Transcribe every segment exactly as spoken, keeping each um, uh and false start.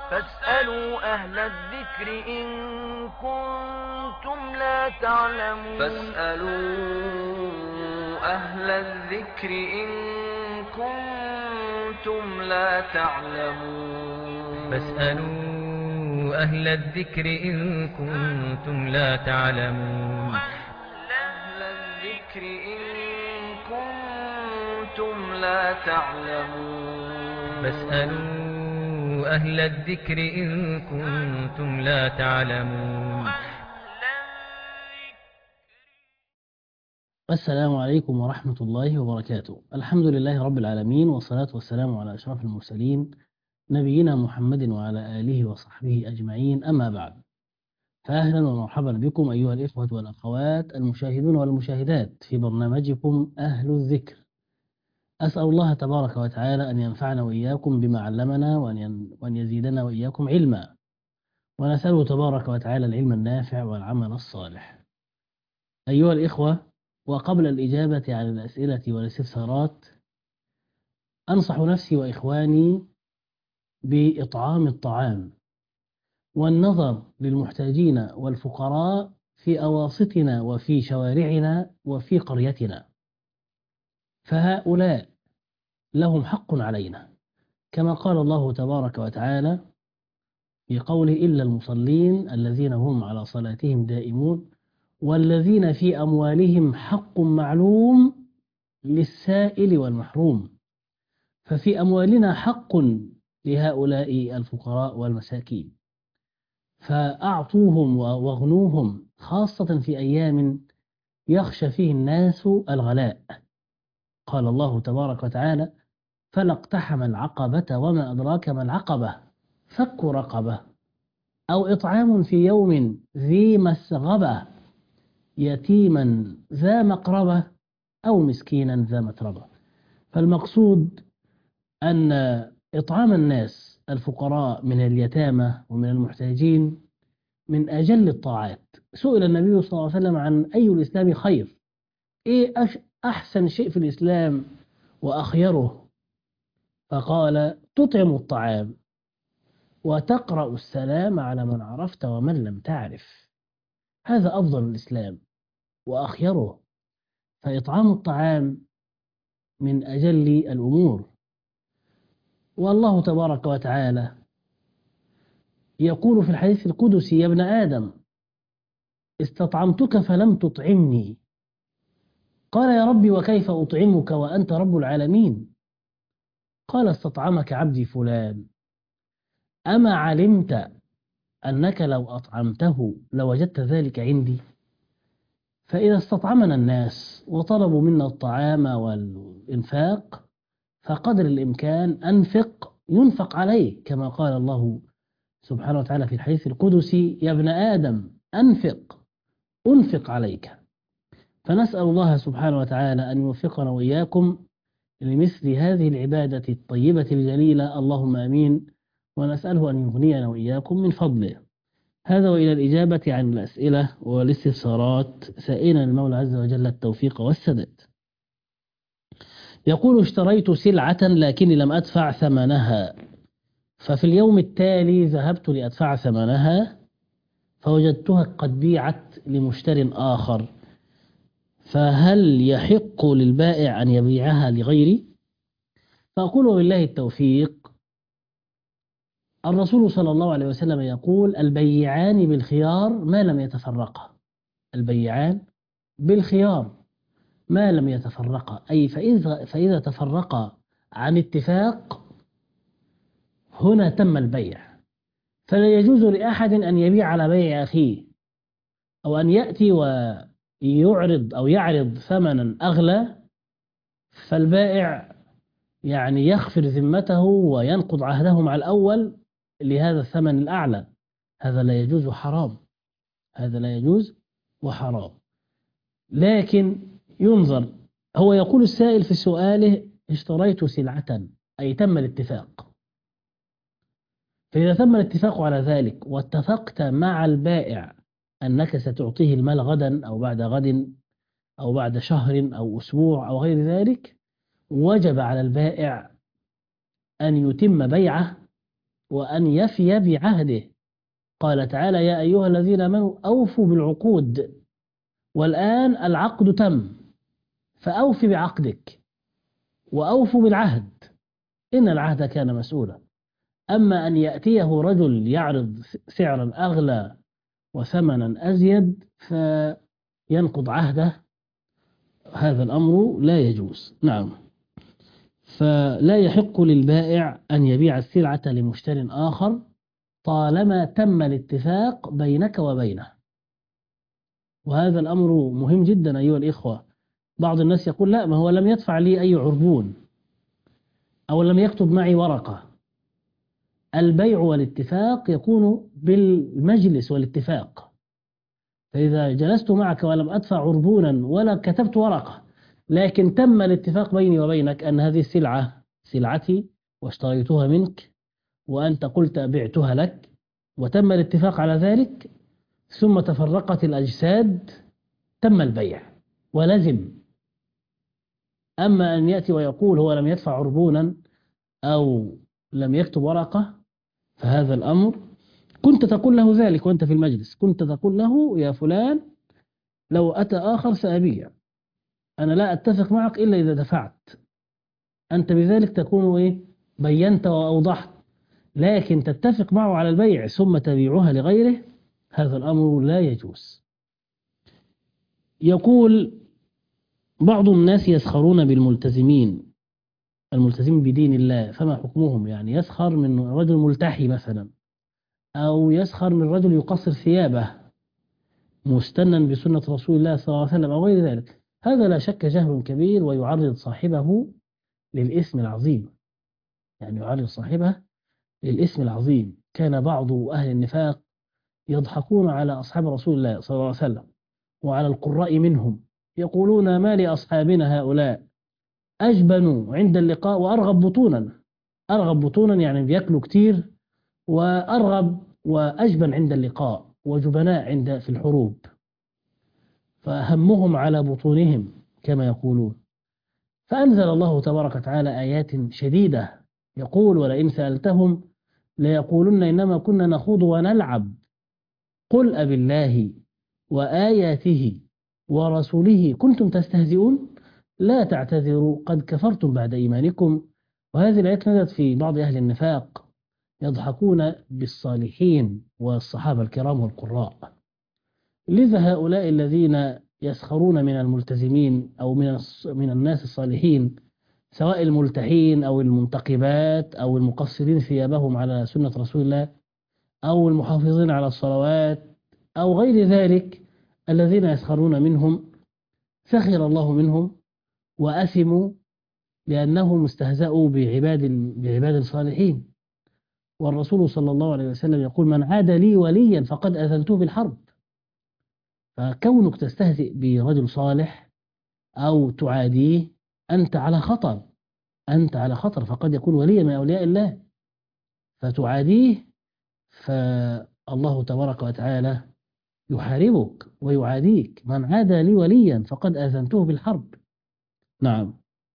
فاسألوا أهل الذكر إن كنتم لا تعلمون فاسألوا أهل الذكر إن كنتم لا تعلمون فاسألوا أهل الذكر إن كنتم لا تعلمون أهل الذكر إن كنتم لا تعلمون فاسألوا أهل الذكر إن كنتم لا تعلمون. السلام عليكم ورحمة الله وبركاته. الحمد لله رب العالمين، والصلاة والسلام على أشرف المرسلين نبينا محمد وعلى آله وصحبه أجمعين، أما بعد، فأهلا ومرحبا بكم أيها الإخوة والأخوات المشاهدون والمشاهدات في برنامجكم أهل الذكر. أسأل الله تبارك وتعالى أن ينفعنا وإياكم بما علمنا وأن يزيدنا وإياكم علما، ونسأله تبارك وتعالى العلم النافع والعمل الصالح. أيها الإخوة، وقبل الإجابة عن الأسئلة والاستفسارات، أنصح نفسي وإخواني بإطعام الطعام والنظر للمحتاجين والفقراء في أواسطنا وفي شوارعنا وفي قريتنا، فهؤلاء لهم حق علينا، كما قال الله تبارك وتعالى في قوله: إلا المصلين الذين هم على صلاتهم دائمون والذين في أموالهم حق معلوم للسائل والمحروم. ففي أموالنا حق لهؤلاء الفقراء والمساكين، فأعطوهم واغنوهم، خاصة في أيام يخشى فيه الناس الغلاء. قال الله تبارك وتعالى: فلا اقتحم العقبة وما أدراك ما العقبة فك رقبة أو إطعام في يوم ذي مسغبة يتيما ذا مقربة أو مسكينا ذا متربة. فالمقصود أن إطعام الناس الفقراء من اليتامى ومن المحتاجين من أجل الطاعات. سئل النبي صلى الله عليه وسلم عن أي الإسلام خير، إيه أحسن شيء في الإسلام وأخيره؟ فقال: تطعم الطعام وتقرأ السلام على من عرفت ومن لم تعرف. هذا أفضل الإسلام وأخيره. فإطعام الطعام من أجل الأمور. والله تبارك وتعالى يقول في الحديث القدسي: يا ابن آدم استطعمتك فلم تطعمني. قال: يا ربي وكيف أطعمك وأنت رب العالمين؟ قال: استطعمك عبدي فلان، أما علمت أنك لو أطعمته لوجدت ذلك عندي؟ فإذا استطعمنا الناس وطلبوا منا الطعام والإنفاق، فقدر الإمكان أنفق ينفق عليه، كما قال الله سبحانه وتعالى في الحديث القدسي: يا ابن آدم أنفق أنفق عليك. فنسأل الله سبحانه وتعالى أن يوفقنا وإياكم لمثل هذه العبادة الطيبة الجليلة، اللهم آمين. ونسأله أن يغنينا وإياكم من فضله. هذا وإلى الإجابة عن الأسئلة والاستفسارات، سائلا المولى عز وجل التوفيق والسداد. يقول: اشتريت سلعة لكني لم أدفع ثمنها، ففي اليوم التالي ذهبت لأدفع ثمنها فوجدتها قد بيعت لمشتر آخر، فهل يحق للبائع أن يبيعها لغيري؟ فأقول: بالله التوفيق. الرسول صلى الله عليه وسلم يقول: البيعان بالخيار ما لم يتفرقا. البيعان بالخيار ما لم يتفرقا، أي فإذا, فإذا تفرقا عن اتفاق هنا تم البيع. فلا يجوز لأحد أن يبيع على بيع أخيه، أو أن يأتي ويعرض أو يعرض ثمنا أغلى فالبائع يعني يخفر ذمته وينقض عهده مع الأول لهذا الثمن الأعلى. هذا لا يجوز وحرام، هذا لا يجوز وحرام. لكن ينظر، هو يقول السائل في سؤاله: اشتريت سلعة، أي تم الاتفاق. فإذا تم الاتفاق على ذلك واتفقت مع البائع أنك ستعطيه المال غدا أو بعد غد أو بعد شهر أو أسبوع أو غير ذلك، وجب على البائع أن يتم بيعه وأن يفي بعهده. قال تعالى: يا أيها الذين آمنوا أوفوا بالعقود. والآن العقد تم، فأوف بعقدك وأوفوا بالعهد، إن العهد كان مسؤولا. أما أن يأتيه رجل يعرض سعرا أغلى وثمنا أزيد فينقض عهده، هذا الأمر لا يجوز. نعم. فلا يحق للبائع أن يبيع السلعة لمشتر آخر طالما تم الاتفاق بينك وبينه. وهذا الأمر مهم جدا أيها الإخوة. بعض الناس يقول: لا، ما هو لم يدفع لي أي عربون أو لم يكتب معي ورقة. البيع والاتفاق يكون بالمجلس والاتفاق. فإذا جلست معك ولم أدفع عربونا ولا كتبت ورقة، لكن تم الاتفاق بيني وبينك أن هذه السلعة سلعتي واشتريتها منك وأنت قلت بعتها لك، وتم الاتفاق على ذلك، ثم تفرقت الأجساد، تم البيع ولزم. أما أن يأتي ويقول هو لم يدفع عربونا أو لم يكتب ورقة، فهذا الأمر كنت تقول له ذلك وأنت في المجلس، كنت تقول له: يا فلان، لو أتى آخر سأبيع، أنا لا أتفق معك إلا إذا دفعت. أنت بذلك تكون إيه؟ بينت وأوضحت. لكن تتفق معه على البيع ثم تبيعها لغيره، هذا الأمر لا يجوز. يقول: بعض الناس يسخرون بالملتزمين، الملتزمين بدين الله، فما حكمهم؟ يعني يسخر من رجل ملتحي مثلا، أو يسخر من رجل يقصر ثيابه مستنا بسنة رسول الله صلى الله عليه وسلم أو غير ذلك. هذا لا شك جهل كبير ويعرض صاحبه للإثم العظيم، يعني يعرض صاحبه للإثم العظيم. كان بعض أهل النفاق يضحكون على أصحاب رسول الله صلى الله عليه وسلم وعلى القراء منهم، يقولون: ما لأصحابنا هؤلاء أجبنوا عند اللقاء وأرغب بطونا. أرغب بطونا يعني بيأكلوا كتير، وأرغب وأجبن عند اللقاء، وجبناء عند في الحروب، فهمهم على بطونهم كما يقولون. فأنزل الله تبارك وتعالى آيات شديدة يقول: ولئن سألتهم ليقولن إنما كنا نخوض ونلعب قل أب الله وآياته ورسوله كنتم تستهزئون لا تعتذروا قد كفرتم بعد إيمانكم. وهذه الآيات نزلت في بعض أهل النفاق يضحكون بالصالحين والصحابة الكرام والقراء. لذا هؤلاء الذين يسخرون من الملتزمين أو من من الناس الصالحين، سواء الملتحين أو المنتقبات أو المقصرين ثيابهم على سنة رسول الله أو المحافظين على الصلوات أو غير ذلك، الذين يسخرون منهم سخر الله منهم وأثموا لأنهم استهزأوا بعباد بعباد الصالحين. والرسول صلى الله عليه وسلم يقول: من عاد لي وليا فقد أذنته بالحرب. فكونك تستهزئ برجل صالح أو تعاديه أنت على خطر، أنت على خطر، فقد يكون وليا من أولياء الله فتعاديه، فالله تبارك وتعالى يحاربك ويعاديك. من عاد لي وليا فقد أذنته بالحرب. نعم.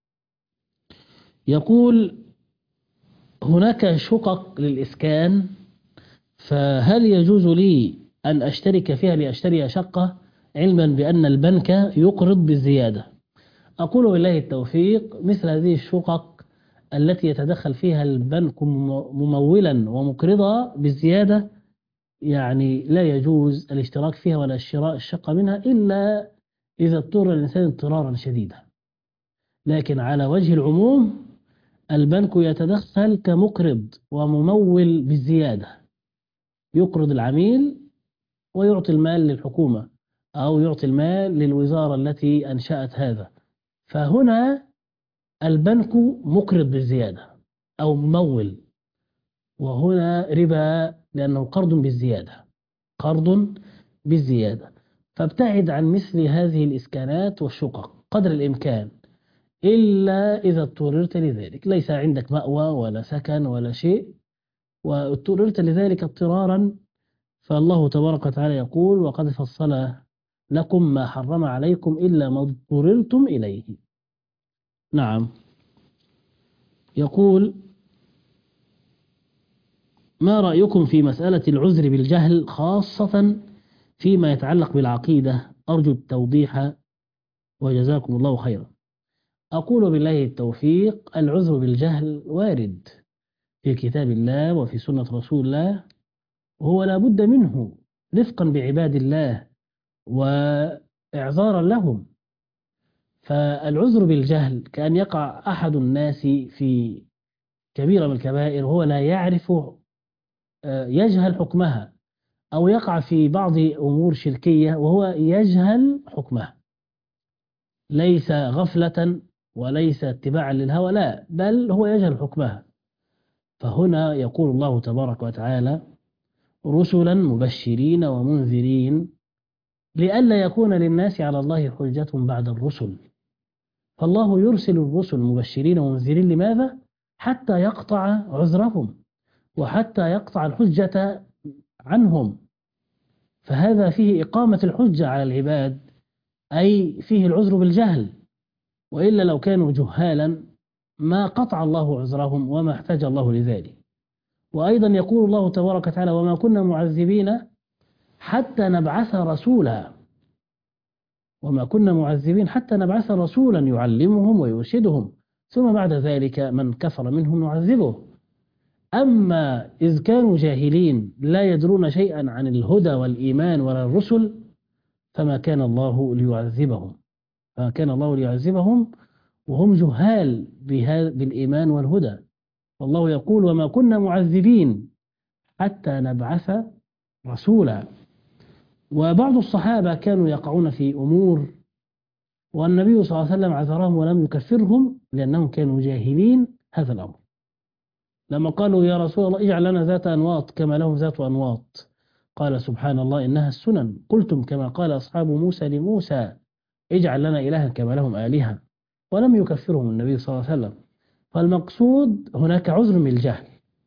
يقول: هناك شقق للإسكان، فهل يجوز لي أن أشترك فيها لأشتري شقة علما بأن البنك يقرض بالزيادة؟ أقول بالله التوفيق، مثل هذه الشقق التي يتدخل فيها البنك ممولا ومقرضا بالزيادة، يعني لا يجوز الاشتراك فيها ولا شراء الشقة منها إلا إذا اضطر الإنسان اضطرارا شديدا. لكن على وجه العموم البنك يتدخل كمقرض وممول بالزيادة، يقرض العميل ويعطي المال للحكومة أو يعطي المال للوزارة التي أنشأت هذا، فهنا البنك مقرض بالزيادة أو ممول، وهنا ربا لأنه قرض بالزيادة، قرض بالزيادة. فابتعد عن مثل هذه الإسكانات والشقق قدر الإمكان، إلا إذا اضطررت لذلك، ليس عندك مأوى ولا سكن ولا شيء واضطررت لذلك اضطرارا، فالله تبارك وتعالى يقول: وقد فصل لكم ما حرم عليكم إلا ما اضطررتم إليه. نعم. يقول: ما رأيكم في مسألة العذر بالجهل خاصة فيما يتعلق بالعقيدة؟ أرجو التوضيح وجزاكم الله خيرا. أقول بالله التوفيق. العذر بالجهل وارد في كتاب الله وفي سنة رسول الله، وهو لا بد منه رفقا بعباد الله وإعذارا لهم. فالعذر بالجهل كأن يقع أحد الناس في كبيرة من الكبائر وهو لا يعرف، يجهل حكمها، أو يقع في بعض أمور شركية وهو يجهل حكمها، ليس غفلة وليس اتباعا للهوى، لا، بل هو يجهل حكمها. فهنا يقول الله تبارك وتعالى: رسلا مبشرين ومنذرين لئلا يكون للناس على الله حجة بعد الرسل. فالله يرسل الرسل مبشرين ومنذرين، لماذا؟ حتى يقطع عذرهم وحتى يقطع الحجة عنهم. فهذا فيه إقامة الحجة على العباد، أي فيه العذر بالجهل، وإلا لو كانوا جهالا ما قطع الله عذرهم وما احتاج الله لذلك. وأيضا يقول الله تبارك وتعالى: وما كنا معذبين حتى نبعث رسولا. وما كنا معذبين حتى نبعث رسولا يعلمهم ويرشدهم، ثم بعد ذلك من كفر منهم نعذبه. أما إذ كانوا جاهلين لا يدرون شيئا عن الهدى والإيمان ولا الرسل، فما كان الله ليعذبهم فما كان الله ليعذبهم وهم جهال بالإيمان والهدى. والله يقول: وما كنا معذبين حتى نبعث رسولا. وبعض الصحابة كانوا يقعون في أمور والنبي صلى الله عليه وسلم عذرهم ولم يكفرهم لأنهم كانوا جاهلين هذا الأمر. لما قالوا: يا رسول الله اجعل لنا ذات أنواط كما لهم ذات أنواط، قال: سبحان الله إنها السنن. قلتم كما قال أصحاب موسى لموسى اجعل لنا إلها كما لهم آلهة. ولم يكفرهم النبي صلى الله عليه وسلم. فالمقصود هناك عذر من الجهل،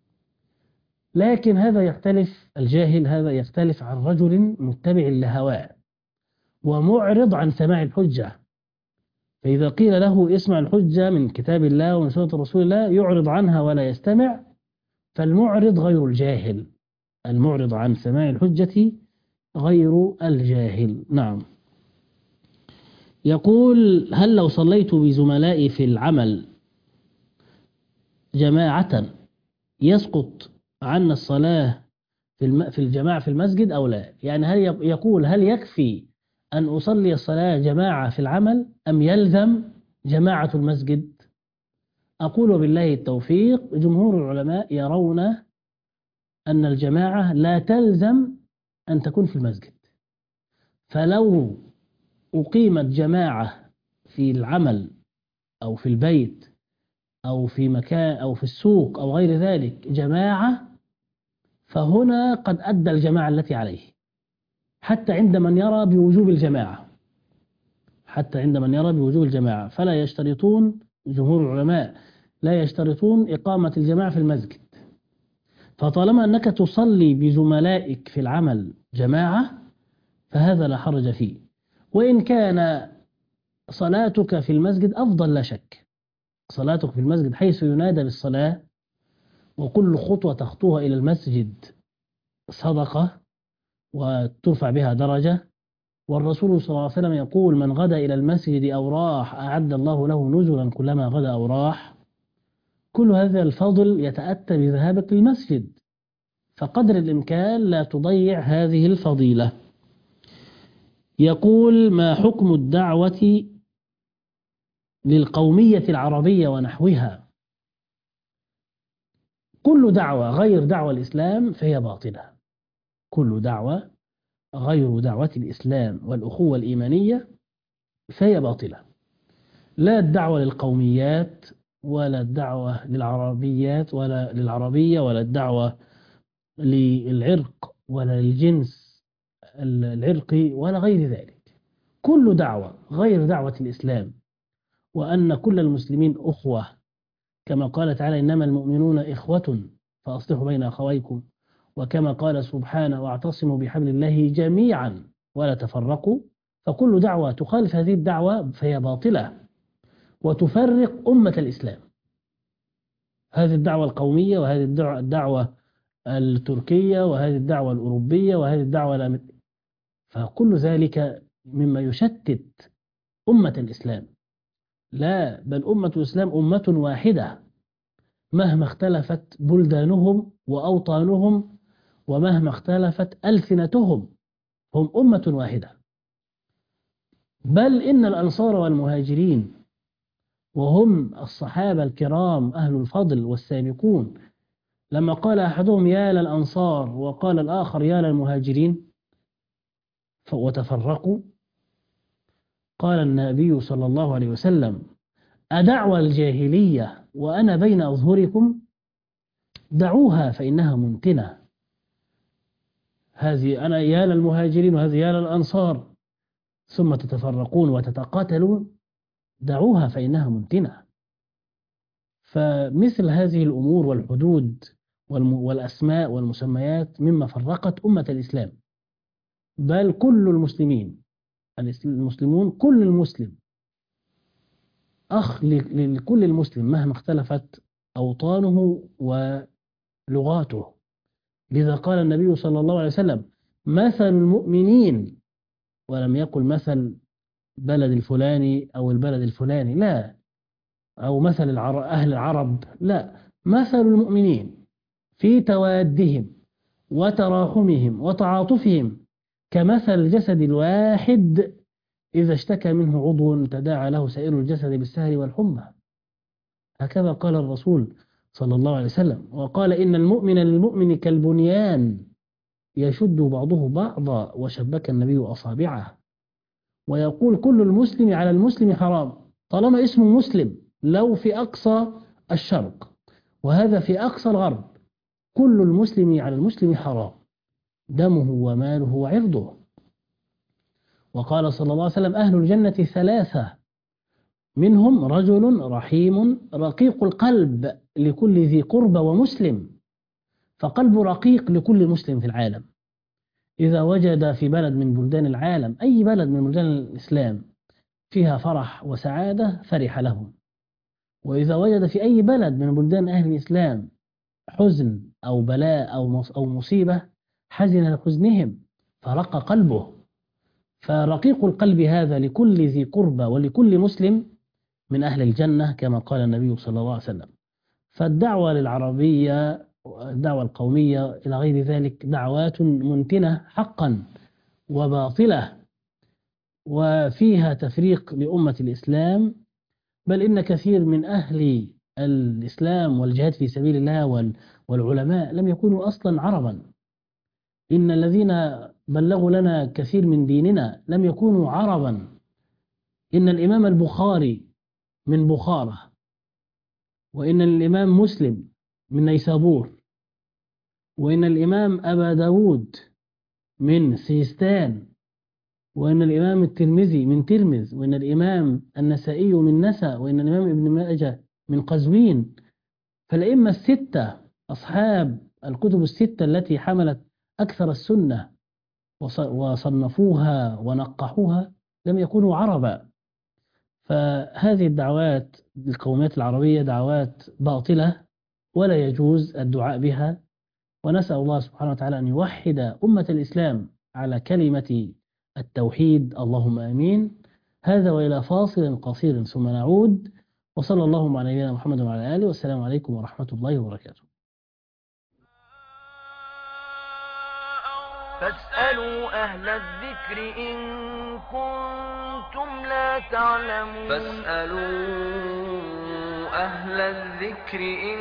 لكن هذا يختلف، الجاهل هذا يختلف عن رجل متبع لهواه ومعرض عن سماع الحجة. فإذا قيل له اسمع الحجة من كتاب الله ومن سنة رسول الله يعرض عنها ولا يستمع، فالمعرض غير الجاهل. المعرض عن سماع الحجة غير الجاهل. نعم. يقول: هل لو صليت بزملائي في العمل جماعة يسقط عنا الصلاة في في الجماعة في المسجد أو لا؟ يعني هل يقول هل يكفي أن أصلي الصلاة جماعة في العمل أم يلزم جماعة المسجد؟ أقول بالله التوفيق. جمهور العلماء يرون أن الجماعة لا تلزم أن تكون في المسجد. فلو أقيمت جماعة في العمل أو في البيت أو في مكان أو في السوق أو غير ذلك جماعة، فهنا قد أدى الجماعة التي عليه، حتى عند من يرى بوجوب الجماعة حتى عند من يرى بوجوب الجماعة فلا يشترطون، جمهور العلماء لا يشترطون إقامة الجماعة في المسجد. فطالما أنك تصلي بزملائك في العمل جماعة فهذا لا حرج فيه، وإن كان صلاتك في المسجد أفضل لا شك. صلاتك في المسجد حيث ينادى بالصلاة وكل خطوة تخطوها إلى المسجد صدقة وترفع بها درجة. والرسول صلى الله عليه وسلم يقول: من غدا إلى المسجد أو راح أعد الله له نزلا كلما غدا أو راح. كل هذا الفضل يتأتى بذهابك للمسجد، فقدر الإمكان لا تضيع هذه الفضيلة. يقول: ما حكم الدعوة للقومية العربية ونحوها؟ كل دعوة غير دعوة الإسلام فهي باطلة. كل دعوة غير دعوة الإسلام والأخوة الإيمانية فهي باطلة. لا الدعوة للقوميات ولا الدعوة للعربيات ولا للعربية ولا الدعوة للعرق ولا للجنس العرقي ولا غير ذلك. كل دعوة غير دعوة الإسلام، وأن كل المسلمين أخوة، كما قال تعالى: إنما المؤمنون إخوة فأصلحوا بين أخويكم، وكما قال سبحانه: واعتصموا بحبل الله جميعا ولا تفرقوا. فكل دعوة تخالف هذه الدعوة فهي باطلة وتفرق أمة الإسلام. هذه الدعوة القومية وهذه الدعوة التركية وهذه الدعوة الأوروبية وهذه الدعوة الأمريكية، فكل ذلك مما يشتت أمة الإسلام. لا، بل أمة الإسلام أمة واحدة مهما اختلفت بلدانهم وأوطانهم ومهما اختلفت ألسنتهم، هم أمة واحدة. بل إن الأنصار والمهاجرين وهم الصحابة الكرام أهل الفضل والسابقون، لما قال أحدهم يا للأنصار وقال الآخر يا للمهاجرين وتفرقوا، قال النبي صلى الله عليه وسلم أدعوى الجاهلية وأنا بين أظهركم؟ دعوها فإنها منتنة. هذه أنا يا للمهاجرين وهذه يا للأنصار ثم تتفرقون وتتقاتلون، دعوها فإنها منتنة. فمثل هذه الأمور والحدود والأسماء والمسميات مما فرقت أمة الإسلام. بل كل المسلمين، المسلمون كل المسلم أخ لكل المسلم مهما اختلفت أوطانه ولغاته. لذا قال النبي صلى الله عليه وسلم مثل المؤمنين، ولم يقل مثل بلد الفلاني أو البلد الفلاني، لا، أو مثل العرب أهل العرب، لا، مثل المؤمنين في توادهم وتراحمهم وتعاطفهم كمثل الجسد الواحد إذا اشتكى منه عضو تداعى له سائر الجسد بالسهر والحمى. هكذا قال الرسول صلى الله عليه وسلم. وقال إن المؤمن للمؤمن كالبنيان يشد بعضه بعضا، وشبك النبي أصابعه. ويقول كل المسلم على المسلم حرام طالما اسمه مسلم، لو في أقصى الشرق وهذا في أقصى الغرب، كل المسلم على المسلم حرام، دمه وماله وعرضه. وقال صلى الله عليه وسلم أهل الجنة ثلاثة منهم رجل رحيم رقيق القلب لكل ذي قربى ومسلم. فقلبه رقيق لكل مسلم في العالم. إذا وجد في بلد من بلدان العالم، أي بلد من بلدان الإسلام فيها فرح وسعادة فرح لهم، وإذا وجد في أي بلد من بلدان أهل الإسلام حزن أو بلاء أو مصيبة حزن لحزنهم فرق قلبه. فرقيق القلب هذا لكل ذي قربى ولكل مسلم من أهل الجنة كما قال النبي صلى الله عليه وسلم. فالدعوة للعربية الدعوة القومية إلى غير ذلك دعوات منتنة حقا وباطلة، وفيها تفريق لأمة الإسلام. بل إن كثير من أهل الإسلام والجهاد في سبيل الله والعلماء لم يكونوا أصلا عربا. إن الذين بلغوا لنا كثير من ديننا لم يكونوا عربا. إن الإمام البخاري من بخارى، وإن الإمام مسلم من نيسابور، وإن الإمام أبا داود من سيستان، وإن الإمام الترمذي من ترمذ، وإن الإمام النسائي من نسا، وإن الإمام ابن ماجه من قزوين. فالأئمة الستة أصحاب الكتب الستة التي حملت أكثر السنة وصنفوها ونقحوها لم يكونوا عربا. فهذه الدعوات للقوميات العربية دعوات باطلة ولا يجوز الدعاء بها. ونسأل الله سبحانه وتعالى أن يوحد أمة الإسلام على كلمة التوحيد، اللهم آمين. هذا وإلى فاصل قصير ثم نعود، وصلى الله على نبينا محمد وعلى آله، والسلام عليكم ورحمة الله وبركاته. فاسألوا أهل الذكر إن كنتم لا تعلمون. فاسألوا أهل الذكر إن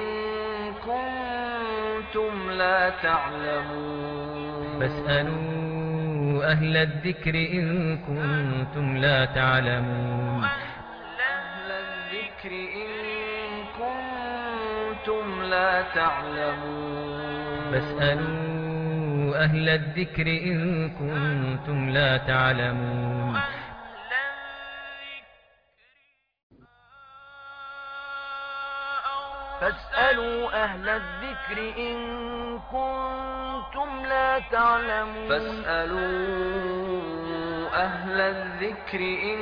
كنتم لا تعلمون. فاسألوا أهل الذكر إن كنتم لا تعلمون. أهل الذكر إن كنتم لا تعلمون. فاسألوا أهل الذكر إن كنتم لا تعلمون. فاسألوا أهل الذكر إن كنتم لا تعلمون. فاسألوا أهل الذكر إن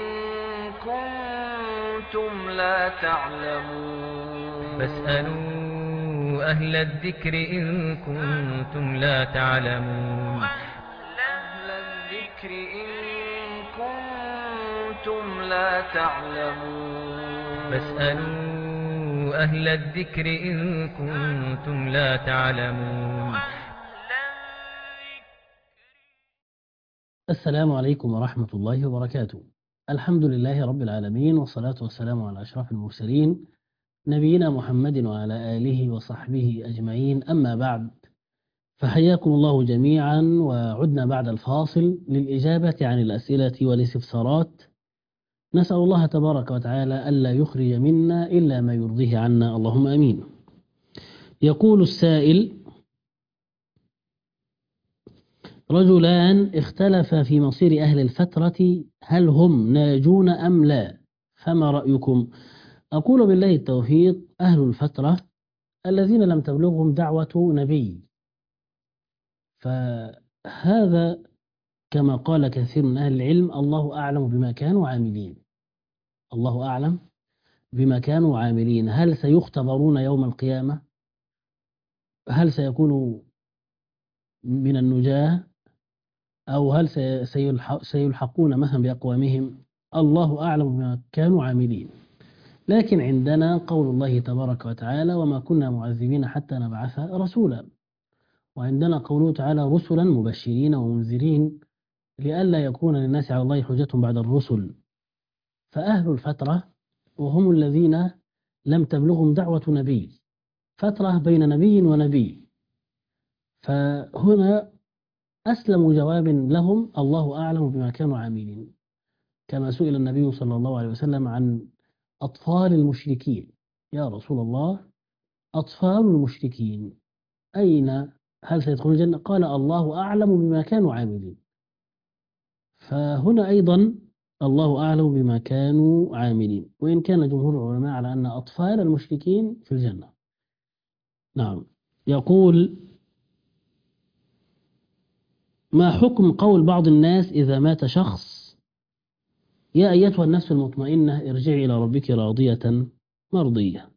كنتم لا تعلمون. فاسألوا أهل الذكر إن كنتم لا تعلمون أهل الذكر إن كنتم لا تعلمون فاسألوا أهل الذكر إن كنتم لا تعلمون. السلام عليكم ورحمة الله وبركاته. الحمد لله رب العالمين، والصلاة والسلام على أشرف المرسلين نبينا محمد وعلى آله وصحبه أجمعين، أما بعد، فحياكم الله جميعا، وعدنا بعد الفاصل للإجابة عن الأسئلة والاستفسارات. نسأل الله تبارك وتعالى ألا يخرج منا إلا ما يرضيه عنا، اللهم أمين. يقول السائل: رجلان اختلفا في مصير أهل الفترة، هل هم ناجون أم لا؟ فما رأيكم؟ أقول بالله التوفيق: أهل الفترة الذين لم تبلغهم دعوة نبي، فهذا كما قال كثير من أهل العلم: الله أعلم بما كانوا عاملين. الله أعلم بما كانوا عاملين. هل سيختبرون يوم القيامة؟ هل سيكونوا من النجاة؟ أو هل سيلحقون مثلا بأقوامهم؟ الله أعلم بما كانوا عاملين. لكن عندنا قول الله تبارك وتعالى: وما كنا معذبين حتى نبعث رسولا. وعندنا قوله تعالى: رسلا مبشرين ومنذرين لئلا يكون للناس على الله حجة بعد الرسل. فأهل الفترة وهم الذين لم تبلغهم دعوة نبي، فترة بين نبي ونبي. فهنا أسلم جواب لهم: الله أعلم بما كانوا عاملين. كما سئل النبي صلى الله عليه وسلم عن أطفال المشركين: يا رسول الله، أطفال المشركين أين، هل سيدخلون الجنة؟ قال: الله أعلم بما كانوا عاملين. فهنا أيضا الله أعلم بما كانوا عاملين، وإن كان جمهور العلماء على أن أطفال المشركين في الجنة. نعم. يقول: ما حكم قول بعض الناس إذا مات شخص: يا أيتها النفس المطمئنة ارجعي إلى ربك راضية مرضية؟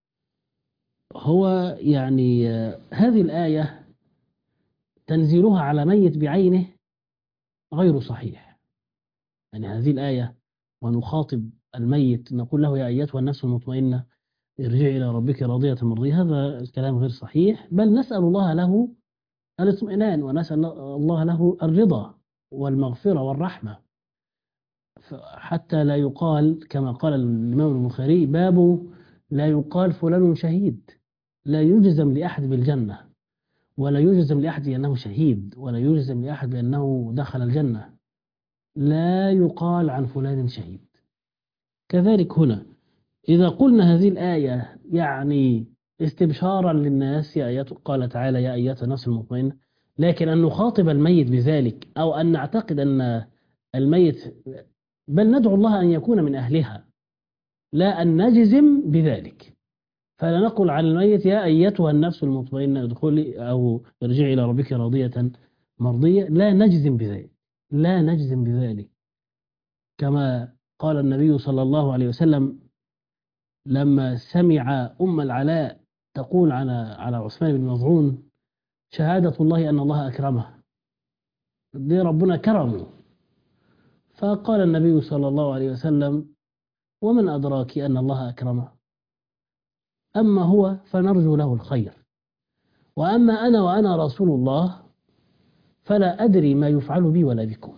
هو يعني هذه الآية تنزيلها على ميت بعينه غير صحيح. يعني هذه الآية ونخاطب الميت نقول له: يا أيتها النفس المطمئنة ارجعي إلى ربك راضية مرضية، هذا الكلام غير صحيح. بل نسأل الله له الاطمئنان، ونسأل الله له الرضا والمغفرة والرحمة، حتى لا يقال كما قال الإمام البخاري: باب لا يقال فلان شهيد. لا يجزم لأحد بالجنة، ولا يجزم لأحد بأنه شهيد، ولا يجزم لأحد بأنه دخل الجنة. لا يقال عن فلان شهيد. كذلك هنا إذا قلنا هذه الآية يعني استبشارا للناس، يا آيات قال تعالى: يا أيتها النفس المطمئنة، لكن أن نخاطب الميت بذلك أو أن نعتقد أن الميت، بل ندعو الله أن يكون من أهلها، لا أن نجزم بذلك. فلا نقول على الميت: يا أيتها النفس المطمئنة ادخلي أو ارجعي إلى ربك راضية مرضية. لا نجزم بذلك، لا نجزم بذلك. كما قال النبي صلى الله عليه وسلم لما سمع أم العلاء تقول على على عثمان بن مظعون: شهادة الله أن الله أكرمه، دي ربنا كرمه. فقال النبي صلى الله عليه وسلم: ومن أدراك أن الله أكرمه؟ أما هو فنرجو له الخير، وأما أنا وأنا رسول الله فلا أدري ما يفعل بي ولا بكم.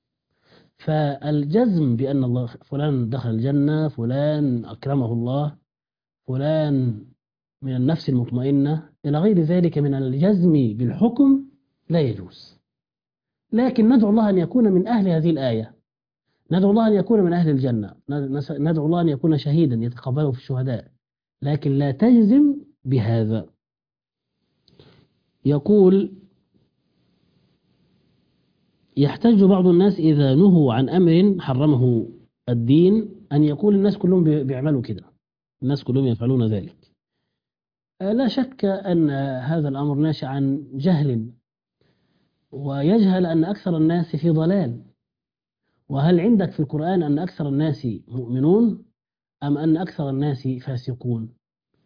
فالجزم بأن الله فلان دخل الجنة، فلان أكرمه الله، فلان من النفس المطمئنة، إلى غير ذلك من الجزم بالحكم لا يجوز. لكن ندعو الله أن يكون من أهل هذه الآية، ندعو الله أن يكون من أهل الجنة، ندعو الله أن يكون شهيدا يتقبله في الشهداء، لكن لا تجزم بهذا. يقول: يحتج بعض الناس إذا نهوا عن أمر حرمه الدين أن يقول الناس كلهم بيعملوا كده، الناس كلهم يفعلون ذلك. لا شك أن هذا الأمر ناشئ عن جهل، ويجهل أن أكثر الناس في ضلال. وهل عندك في القرآن أن أكثر الناس مؤمنون أم أن أكثر الناس فاسقون؟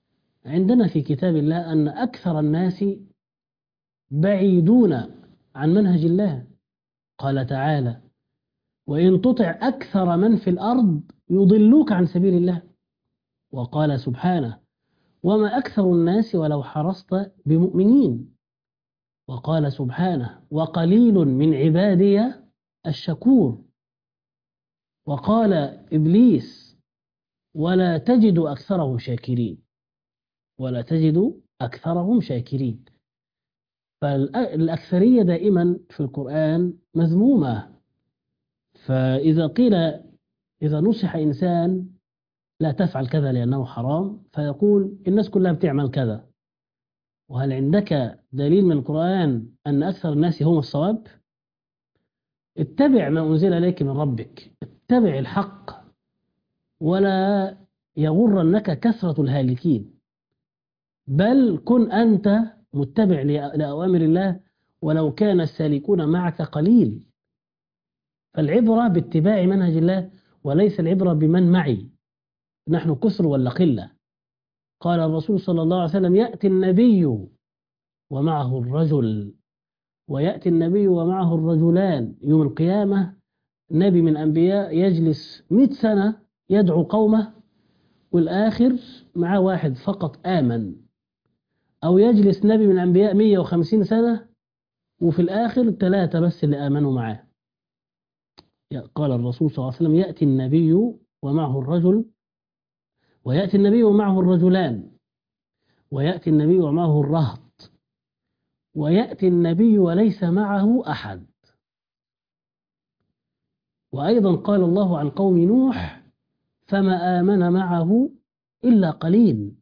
عندنا في كتاب الله أن أكثر الناس بعيدون عن منهج الله. قال تعالى: وإن تطع أكثر من في الأرض يضلوك عن سبيل الله. وقال سبحانه: وما أكثر الناس ولو حرصت بمؤمنين. وقال سبحانه: وقليل من عبادي الشكور. وقال إبليس: ولا تجد أكثرهم شاكرين. ولا تجد أكثرهم شاكرين. فالأكثرية دائما في القرآن مذمومة. فإذا قيل إذا نصح إنسان لا تفعل كذا لأنه حرام، فيقول الناس كلها بتعمل كذا. وهل عندك دليل من القرآن أن أكثر الناس هم الصواب؟ اتبع ما أنزل إليك من ربك، اتبع الحق، ولا يغرنك كثرة الهالكين، بل كن أنت متبع لأوامر الله ولو كان السالكون معك قليل. فالعبرة باتباع منهج الله وليس العبرة بمن معي، نحن كثر ولا قلة. قال الرسول صلى الله عليه وسلم: يأتي النبي ومعه الرجل، ويأتي النبي ومعه الرجلان يوم القيامة. نبي من أنبياء يجلس مئة سنة يدعو قومه، والآخر معه واحد فقط آمن. أو يجلس نبي من أنبياء مئة وخمسين سنة وفي الآخر ثلاثة بس اللي آمنوا معه. قال الرسول صلى الله عليه وسلم: يأتي النبي ومعه الرجل، ويأتي النبي ومعه الرجلان، ويأتي النبي ومعه الرهط، ويأتي النبي وليس معه أحد. وأيضا قال الله عن قوم نوح: فما آمن معه إلا قليل.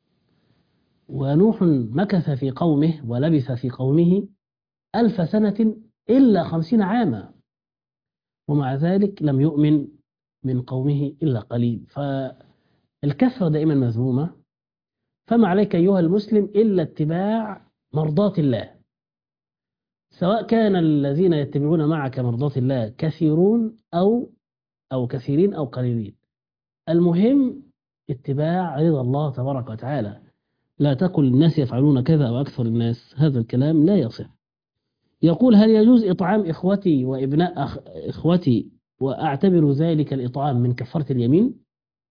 ونوح مكث في قومه ولبث في قومه ألف سنة إلا خمسين عاما، ومع ذلك لم يؤمن من قومه إلا قليل. فالكثرة دائما مذمومة. فما عليك أيها المسلم إلا اتباع مرضاة الله، سواء كان الذين يتبعون معك مرضاة الله كثيرون أو أو كثيرين أو قليلين. المهم اتباع رضا الله تبارك وتعالى. لا تقل الناس يفعلون كذا أو أكثر الناس، هذا الكلام لا يصح. يقول: هل يجوز إطعام إخوتي وإبناء أخ... إخوتي وأعتبر ذلك الإطعام من كفارة اليمين؟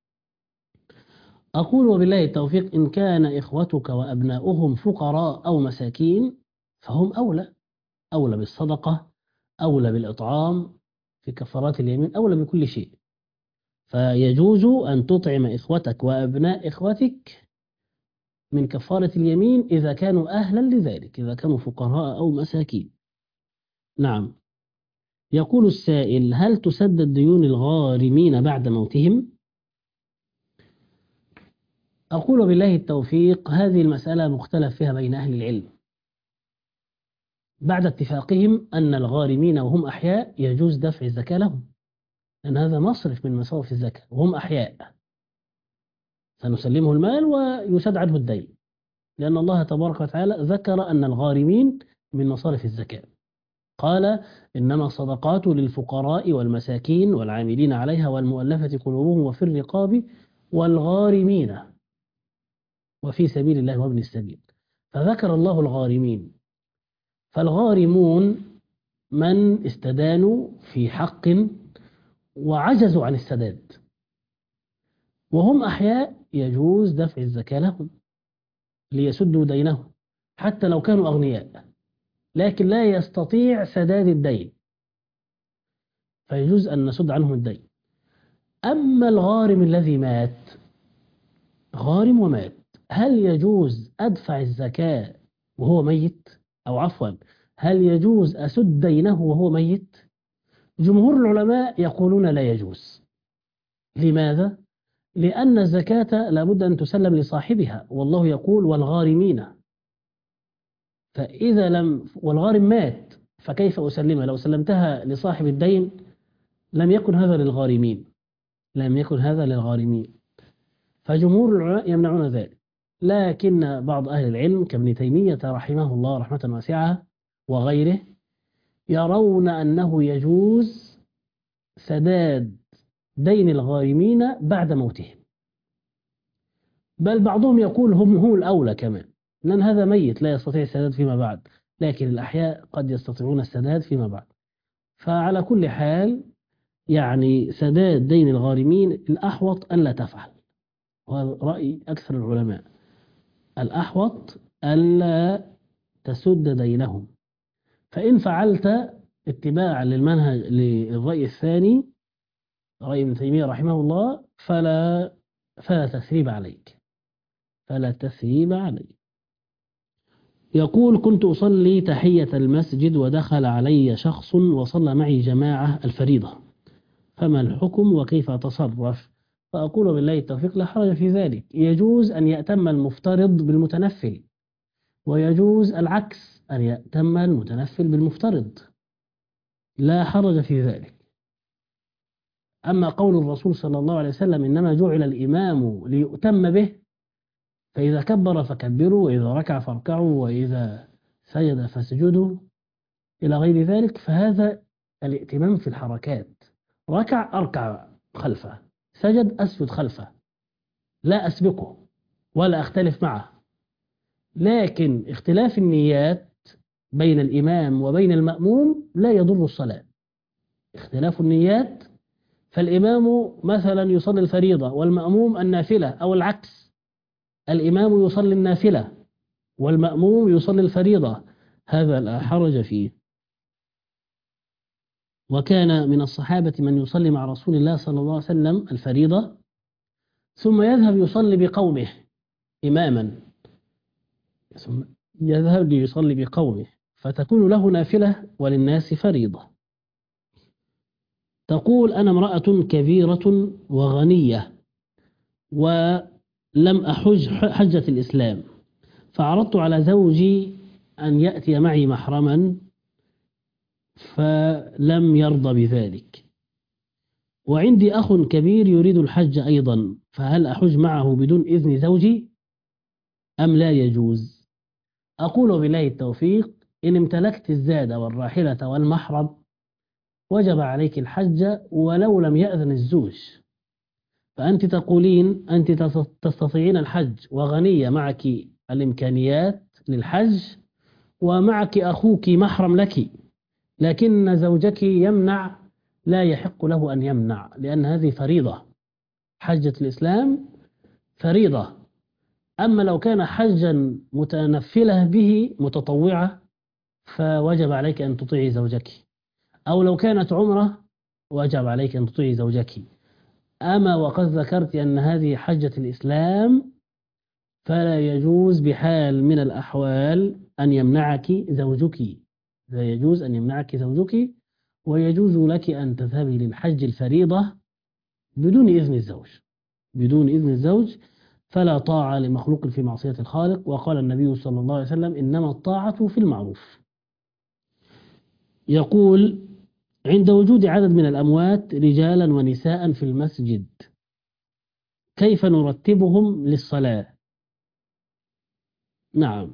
أقول: وبالله التوفيق، إن كان إخوتك وأبناؤهم فقراء أو مساكين فهم أولى أولى بالصدقة، أولى بالإطعام في كفارات اليمين، أولى بكل شيء. فيجوز أن تطعم إخوتك وأبناء إخوتك من كفارة اليمين إذا كانوا أهلا لذلك، إذا كانوا فقراء أو مساكين. نعم. يقول السائل: هل تسدد ديون الغارمين بعد موتهم؟ أقول بالله التوفيق، هذه المسألة مختلف فيها بين أهل العلم، بعد اتفاقهم أن الغارمين وهم أحياء يجوز دفع الزكاة لهم، لأن هذا مصرف من مصارف الزكاة وهم أحياء، سنسلمه المال ويسد عنه الدين، لأن الله تبارك وتعالى ذكر أن الغارمين من مصارف الزكاة. قال: إنما الصدقات للفقراء والمساكين والعاملين عليها والمؤلفة قلوبهم وفي الرقاب والغارمين وفي سبيل الله وابن السبيل. فذكر الله الغارمين. فالغارمون من استدانوا في حق وعجزوا عن السداد وهم أحياء يجوز دفع الزكاة لهم ليسدوا دينهم، حتى لو كانوا أغنياء لكن لا يستطيع سداد الدين، فيجوز أن نسد عنهم الدين. أما الغارم الذي مات، غارم ومات، هل يجوز أدفع الزكاة وهو ميت؟ أو عفوا، هل يجوز أسد دينه وهو ميت؟ جمهور العلماء يقولون لا يجوز. لماذا؟ لأن الزكاة لابد أن تسلم لصاحبها، والله يقول: والغارمين. فإذا لم والغارم مات فكيف أسلمها؟ لو سلمتها لصاحب الدين لم يكن هذا للغارمين، لم يكن هذا للغارمين. فجمهور العلماء يمنعون ذلك، لكن بعض أهل العلم كابن تيمية رحمه الله رحمة واسعة وغيره يرون أنه يجوز سداد دين الغارمين بعد موتهم. بل بعضهم يقول هم هم الأولى كمان، لأن هذا ميت لا يستطيع السداد فيما بعد، لكن الأحياء قد يستطيعون السداد فيما بعد. فعلى كل حال يعني سداد دين الغارمين الأحوط ألا تفعل، وهذا رأي أكثر العلماء، الأحوط ألا تسد دينهم. فإن فعلت اتباعا للمنهج للرأي الثاني رأي ابن تيمية رحمه الله فلا فلا تثريب عليك، فلا تثريب عليك. يقول كنت أصلي تحية المسجد ودخل علي شخص وصلى معي جماعة الفريضة، فما الحكم وكيف أتصرف؟ فأقول بالله التوفيق لا حرج في ذلك. يجوز أن يأتم المفترض بالمتنفل، ويجوز العكس أن يأتم المتنفل بالمفترض، لا حرج في ذلك. أما قول الرسول صلى الله عليه وسلم إنما جعل الإمام ليؤتم به، فإذا كبر فكبروا، وإذا ركع فاركعوا، وإذا سجد فاسجدوا إلى غير ذلك، فهذا الائتمام في الحركات، ركع أركع خلفه، سجد أسجد خلفه، لا أسبقه ولا أختلف معه. لكن اختلاف النيات بين الإمام وبين المأموم لا يضر الصلاة. اختلاف النيات، فالإمام مثلا يصلي الفريضة والمأموم النافلة، أو العكس، الإمام يصلي النافلة والمأموم يصلي الفريضة، هذا لا حرج فيه. وكان من الصحابة من يصلي مع رسول الله صلى الله عليه وسلم الفريضة ثم يذهب يصلي بقومه إماما، ثم يذهب ليصلي بقومه فتكون له نافلة وللناس فريضة. تقول أنا امرأة كبيرة وغنية ولم أحج حجة الإسلام، فعرضت على زوجي أن يأتي معي محرما فلم يرضى بذلك، وعندي أخ كبير يريد الحج أيضا، فهل أحج معه بدون إذن زوجي أم لا يجوز؟ أقول بالله التوفيق إن امتلكت الزاد والراحلة والمحرم وجب عليك الحج ولو لم يأذن الزوج. فأنت تقولين أنت تستطيعين الحج وغنية معك الإمكانيات للحج ومعك أخوك محرم لك، لكن زوجك يمنع، لا يحق له أن يمنع، لأن هذه فريضة، حجة الإسلام فريضة. أما لو كان حجا متنفلة به متطوعة فوجب عليك أن تطيعي زوجك، أو لو كانت عمرة وجب عليك أن تطيعي زوجك. أما وقد ذكرت أن هذه حجة الإسلام فلا يجوز بحال من الأحوال أن يمنعك زوجك، لا يجوز أن يمنعك زوجك، ويجوز لك أن تذهبي للحج الفريضة بدون إذن الزوج، بدون إذن الزوج، فلا طاعة لمخلوق في معصية الخالق. وقال النبي صلى الله عليه وسلم إنما الطاعة في المعروف. يقول عند وجود عدد من الأموات رجالا ونساء في المسجد كيف نرتبهم للصلاة؟ نعم،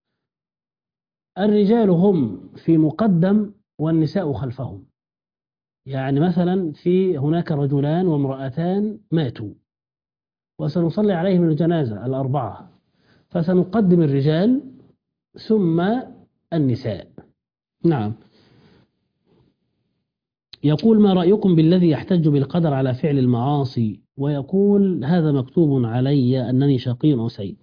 الرجال هم في مقدم والنساء خلفهم. يعني مثلا في هناك رجلان وامرأتان ماتوا وسنصلي عليهم الجنازة الأربعة، فسنقدم الرجال ثم النساء. نعم. يقول ما رأيكم بالذي يحتج بالقدر على فعل المعاصي ويقول هذا مكتوب علي أنني شقي أو سعيد،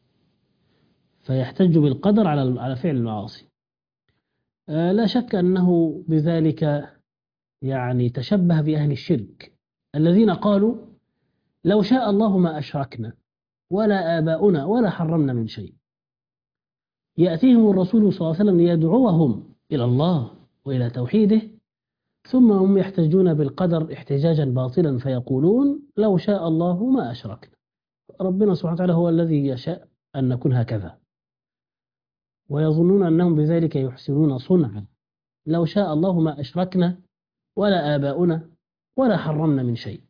فيحتج بالقدر على على فعل المعاصي؟ آه لا شك أنه بذلك يعني تشبه بأهل الشرك الذين قالوا لو شاء الله ما أشركنا ولا آباؤنا ولا حرمنا من شيء. يأتيهم الرسول صلى الله عليه وسلم ليدعوهم إلى الله وإلى توحيده، ثم هم يحتجون بالقدر احتجاجا باطلا فيقولون لو شاء الله ما أشركنا. ربنا سبحانه وتعالى هو الذي يشاء أن نكون هكذا، ويظنون أنهم بذلك يحسنون صنعا. لو شاء الله ما أشركنا ولا آباؤنا ولا حرمنا من شيء.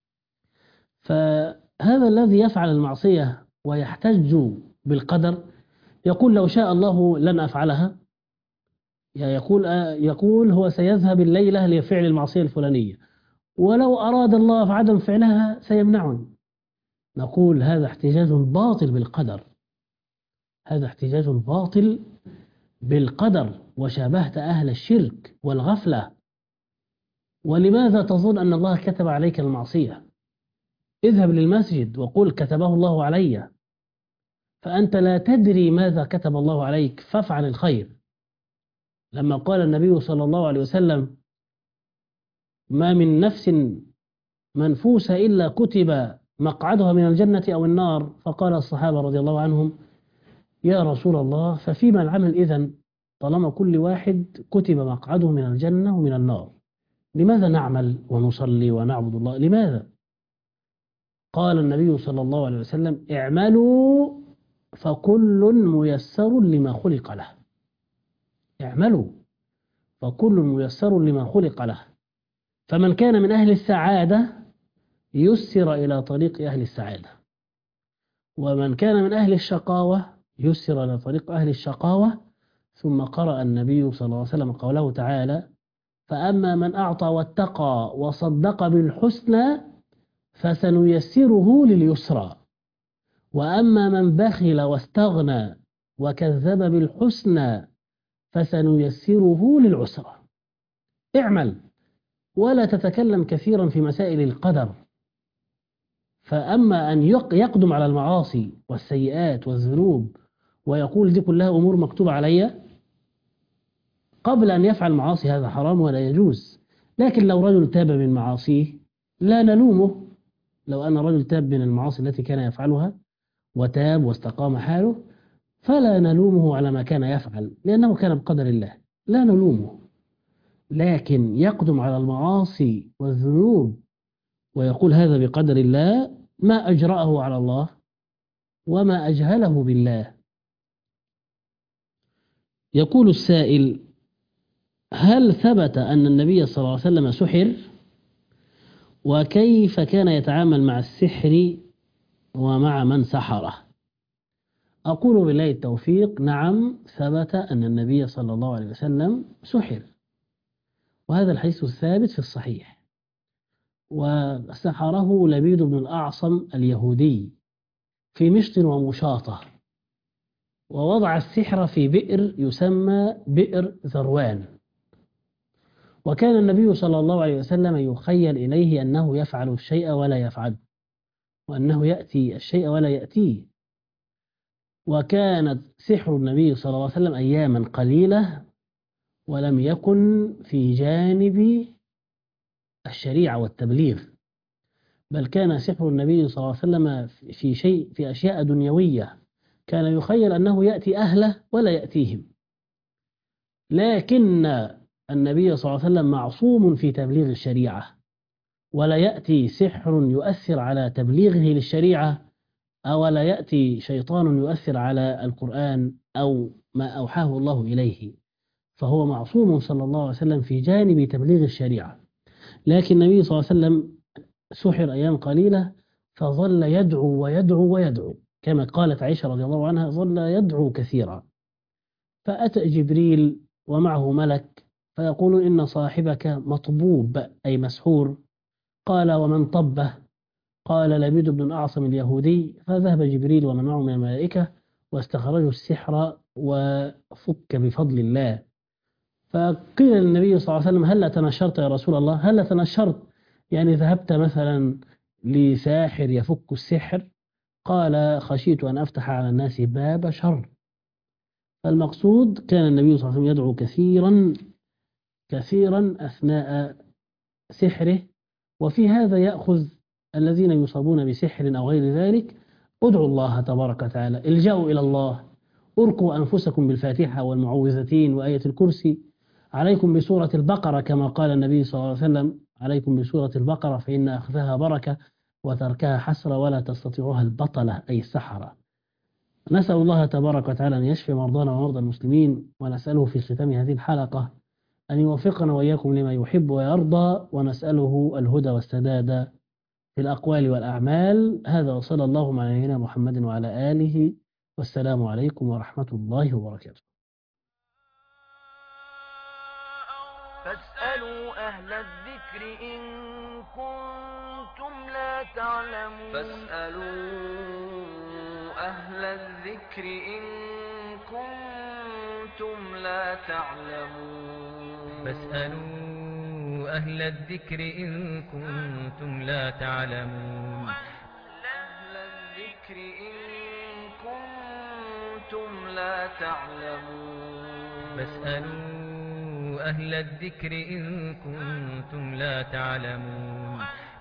فهذا الذي يفعل المعصية ويحتج بالقدر يقول لو شاء الله لن أفعلها، يقول يقول هو سيذهب الليلة لفعل المعصية الفلانية، ولو أراد الله عدم فعلها سيمنعني. نقول هذا احتجاج باطل بالقدر، هذا احتجاج باطل بالقدر، وشابهت أهل الشرك والغفلة. ولماذا تظن أن الله كتب عليك المعصية؟ اذهب للمسجد وقل كتبه الله علي، فأنت لا تدري ماذا كتب الله عليك، فافعل الخير. لما قال النبي صلى الله عليه وسلم ما من نفس منفوسة إلا كتب مقعدها من الجنة أو النار، فقال الصحابة رضي الله عنهم يا رسول الله ففيما العمل إذن طالما كل واحد كتب مقعده من الجنة ومن النار، لماذا نعمل ونصلي ونعبد الله؟ لماذا؟ قال النبي صلى الله عليه وسلم اعملوا فكل ميسر لما خلق له، اعملوا فكل ميسر لما خلق له، فمن كان من أهل السعادة يسر إلى طريق أهل السعادة، ومن كان من أهل الشقاوة يسر إلى طريق أهل الشقاوة. ثم قرأ النبي صلى الله عليه وسلم قوله تعالى فأما من أعطى واتقى وصدق بالحسنى فسنيسره لليسرى، وأما من بخل واستغنى وكذب بالحسنى فسنيسره للعسرى. اعمل ولا تتكلم كثيرا في مسائل القدر، فأما أن يقدم على المعاصي والسيئات والذنوب ويقول دي كلها أمور مكتوبة علي قبل أن يفعل معاصي، هذا حرام ولا يجوز. لكن لو رجل تاب من معاصيه لا نلومه، لو أن رجل تاب من المعاصي التي كان يفعلها وتاب واستقام حاله فلا نلومه على ما كان يفعل، لأنه كان بقدر الله، لا نلومه. لكن يقدم على المعاصي والذنوب ويقول هذا بقدر الله، ما أجرأه على الله وما أجهله بالله. يقول السائل هل ثبت أن النبي صلى الله عليه وسلم سحر؟ وكيف كان يتعامل مع السحر ومع من سحره؟ أقول بالله التوفيق نعم ثبت أن النبي صلى الله عليه وسلم سحر، وهذا الحديث الثابت في الصحيح. وسحره لبيد بن الأعصم اليهودي في مشط ومشاطة، ووضع السحر في بئر يسمى بئر ذروان. وكان النبي صلى الله عليه وسلم يخيل إليه أنه يفعل الشيء ولا يفعله، وأنه يأتي الشيء ولا يأتيه. وكانت سحر النبي صلى الله عليه وسلم أياما قليلة، ولم يكن في جانب الشريعة والتبليغ، بل كان سحر النبي صلى الله عليه وسلم في شيء في أشياء دنيوية، كان يخيل أنه يأتي أهله ولا يأتيهم. لكن النبي صلى الله عليه وسلم معصوم في تبليغ الشريعة، ولا يأتي سحر يؤثر على تبليغه للشريعة، أو لا يأتي شيطان يؤثر على القرآن أو ما أوحاه الله إليه، فهو معصوم صلى الله عليه وسلم في جانب تبليغ الشريعة. لكن النبي صلى الله عليه وسلم سحر أيام قليلة، فظل يدعو ويدعو ويدعو، كما قالت عائشة رضي الله عنها ظل يدعو كثيرا. فأتى جبريل ومعه ملك فيقول إن صاحبك مطبوب أي مسحور. قال ومن طبه؟ قال لبيد بن الأعصم اليهودي. فذهب جبريل ومن معه من الملائكة واستخرجوا السحر وفك بفضل الله. فقيل للنبي صلى الله عليه وسلم هل تنشرت يا رسول الله؟ هل تنشرت يعني ذهبت مثلا لساحر يفك السحر؟ قال خشيت أن أفتح على الناس باب شر. فالمقصود كان النبي صلى الله عليه وسلم يدعو كثيرا كثيرا أثناء سحره. وفي هذا يأخذ الذين يصابون بسحر أو غير ذلك ادعوا الله تبارك وتعالى، الجأوا إلى الله، أرقوا أنفسكم بالفاتحة والمعوذتين وآية الكرسي، عليكم بسورة البقرة كما قال النبي صلى الله عليه وسلم عليكم بسورة البقرة فإن أخذها بركة وتركها حسرة ولا تستطيعها البطلة أي السحرة. نسأل الله تبارك وتعالى أن يشفي مرضانا ومرضى المسلمين، ونسأله في ختام هذه الحلقة أن يوفقنا وإياكم لما يحب ويرضى، ونسأله الهدى والسداد في الأقوال والأعمال. هذا وصلى الله على نبينا محمد وعلى آله، والسلام عليكم ورحمة الله وبركاته. فاسألوا أهل الذكر إن كنتم كنتم لا تعلمون فاسألوا أهل الذكر إن كنتم لا تعلمون فاسألوا أهل الذكر إن كنتم لا تعلمون أهل الذكر إن كنتم لا تعلمون فاسألوا أهل الذكر إن كنتم لا تعلمون